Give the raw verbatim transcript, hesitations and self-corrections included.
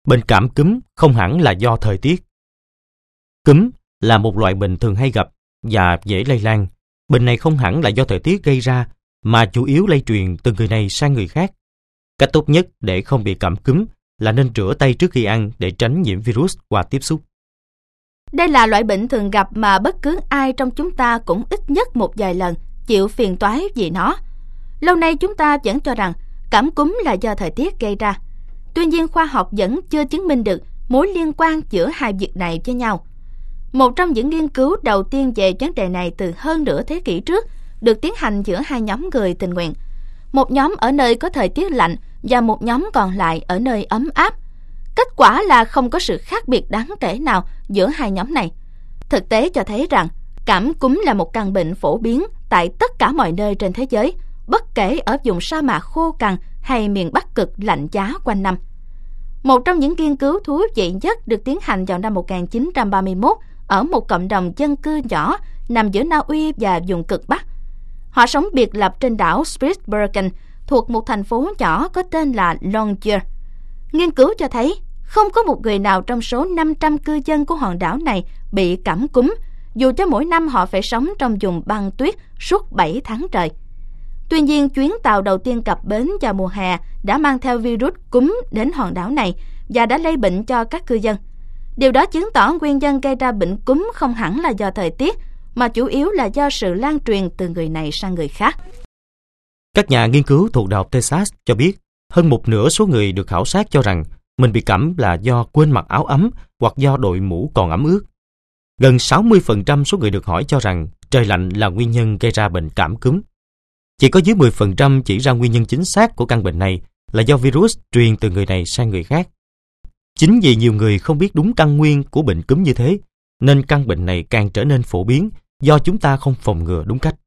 Bệnh cảm cúm không hẳn là do thời tiết. Cúm là một loại bệnh thường hay gặp và dễ lây lan. Bệnh này không hẳn là do thời tiết gây ra, mà chủ yếu lây truyền từ người này sang người khác. Cách tốt nhất để không bị cảm cúm là nên rửa tay trước khi ăn để tránh nhiễm virus qua tiếp xúc. Đây là loại bệnh thường gặp mà bất cứ ai trong chúng ta cũng ít nhất một vài lần chịu phiền toái vì nó. Lâu nay chúng ta vẫn cho rằng cảm cúm là do thời tiết gây ra. Tuy nhiên khoa học vẫn chưa chứng minh được mối liên quan giữa hai việc này với nhau. Một trong những nghiên cứu đầu tiên về vấn đề này từ hơn nửa thế kỷ trước được tiến hành giữa hai nhóm người tình nguyện. Một nhóm ở nơi có thời tiết lạnh và một nhóm còn lại ở nơi ấm áp. Kết quả là không có sự khác biệt đáng kể nào giữa hai nhóm này. Thực tế cho thấy rằng cảm cúm là một căn bệnh phổ biến tại tất cả mọi nơi trên thế giới, bất kể ở vùng sa mạc khô cằn hay miền Bắc cực lạnh giá quanh năm. Một trong những nghiên cứu thú vị nhất được tiến hành vào năm một nghìn chín trăm ba mươi mốt ở một cộng đồng dân cư nhỏ nằm giữa Na Uy và vùng cực Bắc. Họ sống biệt lập trên đảo Spitsbergen thuộc một thành phố nhỏ có tên là Longyear. Nghiên cứu cho thấy không có một người nào trong số năm trăm cư dân của hòn đảo này bị cảm cúm, dù cho mỗi năm họ phải sống trong vùng băng tuyết suốt bảy tháng trời. Tuy nhiên, chuyến tàu đầu tiên cập bến vào mùa hè đã mang theo virus cúm đến hòn đảo này và đã lây bệnh cho các cư dân. Điều đó chứng tỏ nguyên nhân gây ra bệnh cúm không hẳn là do thời tiết, mà chủ yếu là do sự lan truyền từ người này sang người khác. Các nhà nghiên cứu thuộc Đại học Texas cho biết, hơn một nửa số người được khảo sát cho rằng mình bị cảm là do quên mặc áo ấm hoặc do đội mũ còn ẩm ướt. Gần sáu mươi phần trăm số người được hỏi cho rằng trời lạnh là nguyên nhân gây ra bệnh cảm cúm. Chỉ có dưới mười phần trăm chỉ ra nguyên nhân chính xác của căn bệnh này là do virus truyền từ người này sang người khác. Chính vì nhiều người không biết đúng căn nguyên của bệnh cúm như thế, nên căn bệnh này càng trở nên phổ biến do chúng ta không phòng ngừa đúng cách.